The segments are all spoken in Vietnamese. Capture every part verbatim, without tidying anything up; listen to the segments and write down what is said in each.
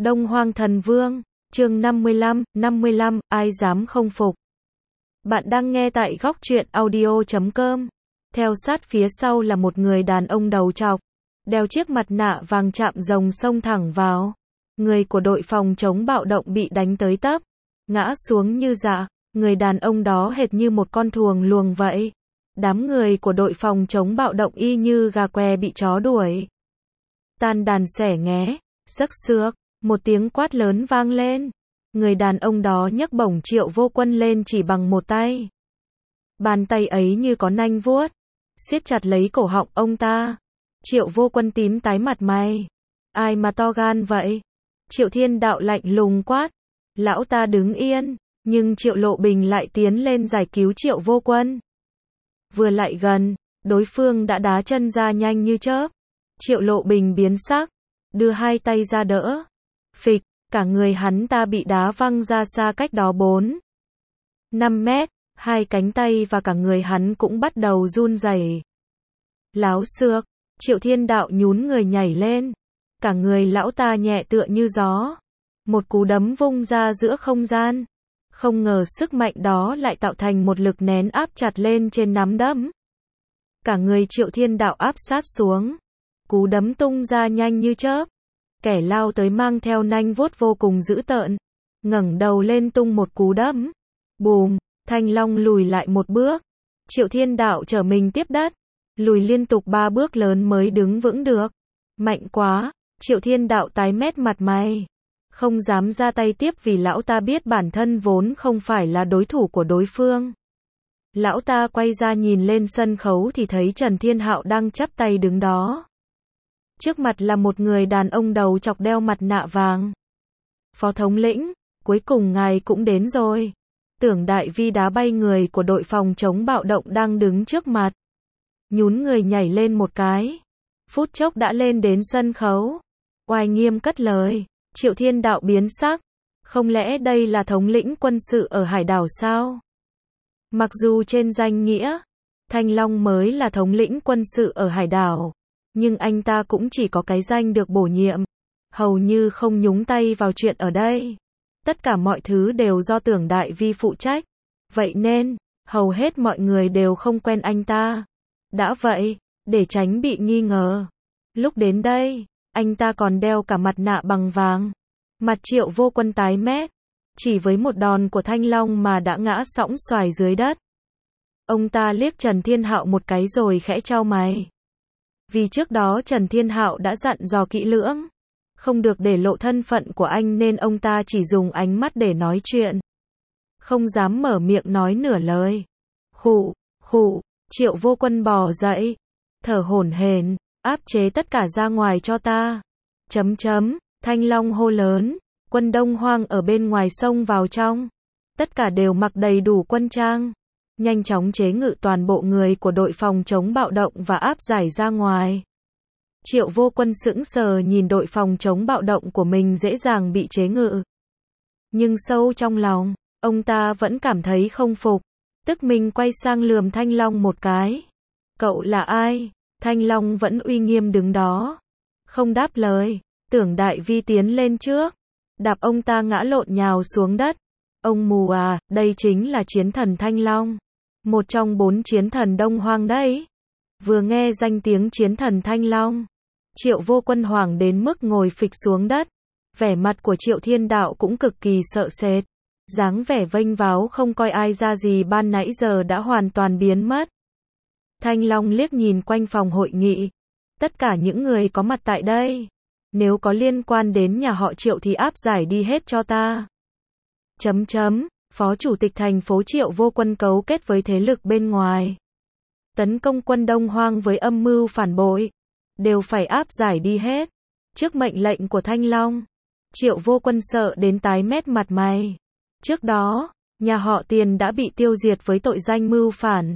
Đông Hoang Thần Vương, chương năm mươi lăm, năm mươi lăm, ai dám không phục. Bạn đang nghe tại góc truyện audio chấm com. Theo sát phía sau là một người đàn ông đầu trọc, đeo chiếc mặt nạ vàng chạm rồng xông thẳng vào. Người của đội phòng chống bạo động bị đánh tới tấp, ngã xuống như dạ, người đàn ông đó hệt như một con thuồng luồng vậy. Đám người của đội phòng chống bạo động y như gà què bị chó đuổi. Tan đàn xẻ nghé, xức xước, một tiếng quát lớn vang lên. Người đàn ông đó nhấc bổng Triệu Vô Quân lên chỉ bằng một tay. Bàn tay ấy như có nanh vuốt, siết chặt lấy cổ họng ông ta. Triệu Vô Quân tím tái mặt mày. Ai mà to gan vậy? Triệu Thiên Đạo lạnh lùng quát. Lão ta đứng yên, nhưng Triệu Lộ Bình lại tiến lên giải cứu Triệu Vô Quân. Vừa lại gần, đối phương đã đá chân ra nhanh như chớp. Triệu Lộ Bình biến sắc, đưa hai tay ra đỡ. Phịch, cả người hắn ta bị đá văng ra xa cách đó bốn, năm mét, hai cánh tay và cả người hắn cũng bắt đầu run rẩy. Láo xược, Triệu Thiên Đạo nhún người nhảy lên. Cả người lão ta nhẹ tựa như gió. Một cú đấm vung ra giữa không gian. Không ngờ sức mạnh đó lại tạo thành một lực nén áp chặt lên trên nắm đấm. Cả người Triệu Thiên Đạo áp sát xuống. Cú đấm tung ra nhanh như chớp. Kẻ lao tới mang theo nanh vuốt vô cùng dữ tợn. Ngẩng đầu lên tung một cú đấm. Bùm, Thanh Long lùi lại một bước. Triệu Thiên Đạo trở mình tiếp đất. Lùi liên tục ba bước lớn mới đứng vững được. Mạnh quá, Triệu Thiên Đạo tái mét mặt mày. Không dám ra tay tiếp vì lão ta biết bản thân vốn không phải là đối thủ của đối phương. Lão ta quay ra nhìn lên sân khấu thì thấy Trần Thiên Hạo đang chắp tay đứng đó. Trước mặt là một người đàn ông đầu chọc đeo mặt nạ vàng. Phó thống lĩnh, cuối cùng ngài cũng đến rồi. Tưởng Đại Vi đá bay người của đội phòng chống bạo động đang đứng trước mặt. Nhún người nhảy lên một cái. Phút chốc đã lên đến sân khấu. Oai nghiêm cất lời. Triệu Thiên Đạo biến sắc. Không lẽ đây là thống lĩnh quân sự ở hải đảo sao? Mặc dù trên danh nghĩa, Thanh Long mới là thống lĩnh quân sự ở hải đảo. Nhưng anh ta cũng chỉ có cái danh được bổ nhiệm. Hầu như không nhúng tay vào chuyện ở đây. Tất cả mọi thứ đều do Tưởng Đại Vi phụ trách. Vậy nên, hầu hết mọi người đều không quen anh ta. Đã vậy, để tránh bị nghi ngờ. Lúc đến đây, anh ta còn đeo cả mặt nạ bằng vàng. Mặt Triệu Vô Quân tái mét. Chỉ với một đòn của Thanh Long mà đã ngã sõng xoài dưới đất. Ông ta liếc Trần Thiên Hạo một cái rồi khẽ chau mày. Vì trước đó Trần Thiên Hạo đã dặn dò kỹ lưỡng. Không được để lộ thân phận của anh nên ông ta chỉ dùng ánh mắt để nói chuyện. Không dám mở miệng nói nửa lời. Khụ, khụ, Triệu Vô Quân bò dậy. Thở hổn hển, áp chế tất cả ra ngoài cho ta. Chấm chấm, Thanh Long hô lớn. Quân Đông Hoang ở bên ngoài xông vào trong. Tất cả đều mặc đầy đủ quân trang. Nhanh chóng chế ngự toàn bộ người của đội phòng chống bạo động và áp giải ra ngoài. Triệu Vô Quân sững sờ nhìn đội phòng chống bạo động của mình dễ dàng bị chế ngự. Nhưng sâu trong lòng, ông ta vẫn cảm thấy không phục. Tức mình quay sang lườm Thanh Long một cái. Cậu là ai? Thanh Long vẫn uy nghiêm đứng đó. Không đáp lời. Tưởng Đại Vi tiến lên trước. Đạp ông ta ngã lộn nhào xuống đất. Ông mù à, đây chính là chiến thần Thanh Long. Một trong bốn chiến thần Đông Hoang đấy. Vừa nghe danh tiếng chiến thần Thanh Long, Triệu Vô Quân hoảng đến mức ngồi phịch xuống đất. Vẻ mặt của Triệu Thiên Đạo cũng cực kỳ sợ sệt. Dáng vẻ vênh váo không coi ai ra gì ban nãy giờ đã hoàn toàn biến mất. Thanh Long liếc nhìn quanh phòng hội nghị. Tất cả những người có mặt tại đây. Nếu có liên quan đến nhà họ Triệu thì áp giải đi hết cho ta. Chấm chấm, Phó Chủ tịch thành phố Triệu Vô Quân cấu kết với thế lực bên ngoài. Tấn công quân Đông Hoang với âm mưu phản bội. Đều phải áp giải đi hết. Trước mệnh lệnh của Thanh Long, Triệu Vô Quân sợ đến tái mét mặt mày. Trước đó, nhà họ Tiền đã bị tiêu diệt với tội danh mưu phản.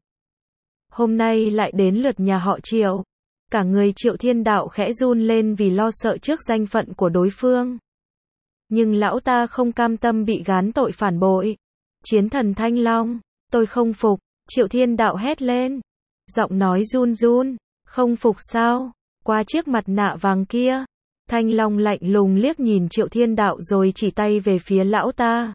Hôm nay lại đến lượt nhà họ Triệu. Cả người Triệu Thiên Đạo khẽ run lên vì lo sợ trước danh phận của đối phương. Nhưng lão ta không cam tâm bị gán tội phản bội. Chiến thần Thanh Long, tôi không phục, Triệu Thiên Đạo hét lên. Giọng nói run run, không phục sao? Qua chiếc mặt nạ vàng kia, Thanh Long lạnh lùng liếc nhìn Triệu Thiên Đạo rồi chỉ tay về phía lão ta.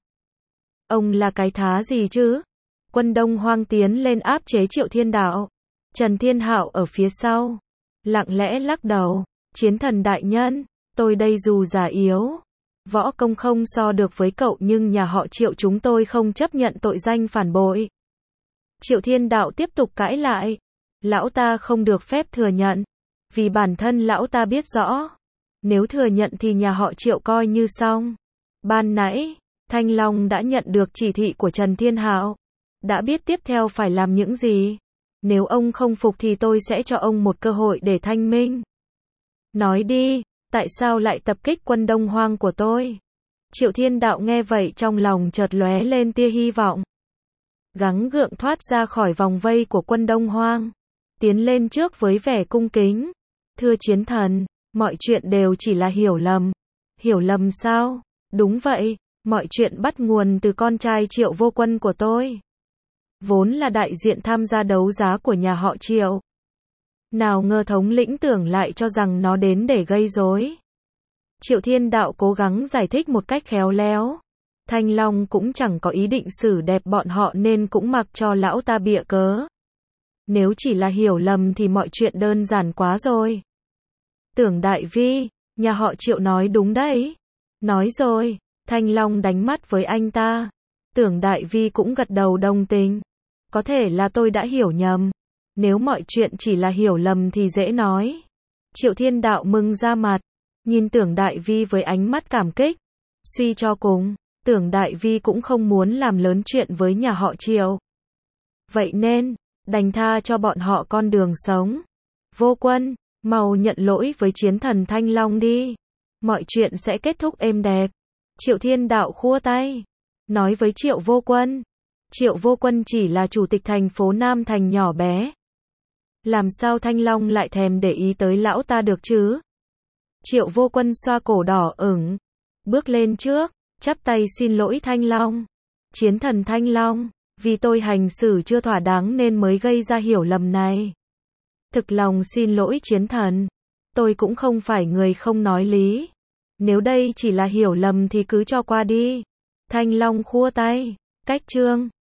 Ông là cái thá gì chứ? Quân Đông Hoang tiến lên áp chế Triệu Thiên Đạo. Trần Thiên Hạo ở phía sau, lặng lẽ lắc đầu. Chiến thần đại nhân, tôi đây dù già yếu, võ công không so được với cậu nhưng nhà họ Triệu chúng tôi không chấp nhận tội danh phản bội. Triệu Thiên Đạo tiếp tục cãi lại. Lão ta không được phép thừa nhận, vì bản thân lão ta biết rõ. Nếu thừa nhận thì nhà họ Triệu coi như xong. Ban nãy, Thanh Long đã nhận được chỉ thị của Trần Thiên Hạo, đã biết tiếp theo phải làm những gì. Nếu ông không phục thì tôi sẽ cho ông một cơ hội để thanh minh. Nói đi, tại sao lại tập kích quân Đông Hoang của tôi? Triệu Thiên Đạo nghe vậy trong lòng chợt lóe lên tia hy vọng. Gắng gượng thoát ra khỏi vòng vây của quân Đông Hoang, tiến lên trước với vẻ cung kính. Thưa chiến thần, mọi chuyện đều chỉ là hiểu lầm. Hiểu lầm sao? Đúng vậy, mọi chuyện bắt nguồn từ con trai Triệu Vô Quân của tôi. Vốn là đại diện tham gia đấu giá của nhà họ Triệu. Nào ngờ thống lĩnh tưởng lại cho rằng nó đến để gây rối. Triệu Thiên Đạo cố gắng giải thích một cách khéo léo. Thanh Long cũng chẳng có ý định xử đẹp bọn họ nên cũng mặc cho lão ta bịa cớ. Nếu chỉ là hiểu lầm thì mọi chuyện đơn giản quá rồi. Tưởng Đại Vi, nhà họ Triệu nói đúng đấy. Nói rồi, Thanh Long đánh mắt với anh ta. Tưởng Đại Vi cũng gật đầu đồng tình. Có thể là tôi đã hiểu nhầm. Nếu mọi chuyện chỉ là hiểu lầm thì dễ nói. Triệu Thiên Đạo mừng ra mặt, nhìn Tưởng Đại Vi với ánh mắt cảm kích. Suy cho cùng, Tưởng Đại Vi cũng không muốn làm lớn chuyện với nhà họ Triệu. Vậy nên, đành tha cho bọn họ con đường sống. Vô Quân, mau nhận lỗi với chiến thần Thanh Long đi. Mọi chuyện sẽ kết thúc êm đẹp. Triệu Thiên Đạo khua tay, nói với Triệu Vô Quân. Triệu Vô Quân chỉ là chủ tịch thành phố Nam Thành nhỏ bé. Làm sao Thanh Long lại thèm để ý tới lão ta được chứ? Triệu Vô Quân xoa cổ đỏ ửng, bước lên trước, chắp tay xin lỗi Thanh Long. Chiến thần Thanh Long, vì tôi hành xử chưa thỏa đáng nên mới gây ra hiểu lầm này. Thực lòng xin lỗi chiến thần. Tôi cũng không phải người không nói lý. Nếu đây chỉ là hiểu lầm thì cứ cho qua đi. Thanh Long khua tay. Cách chương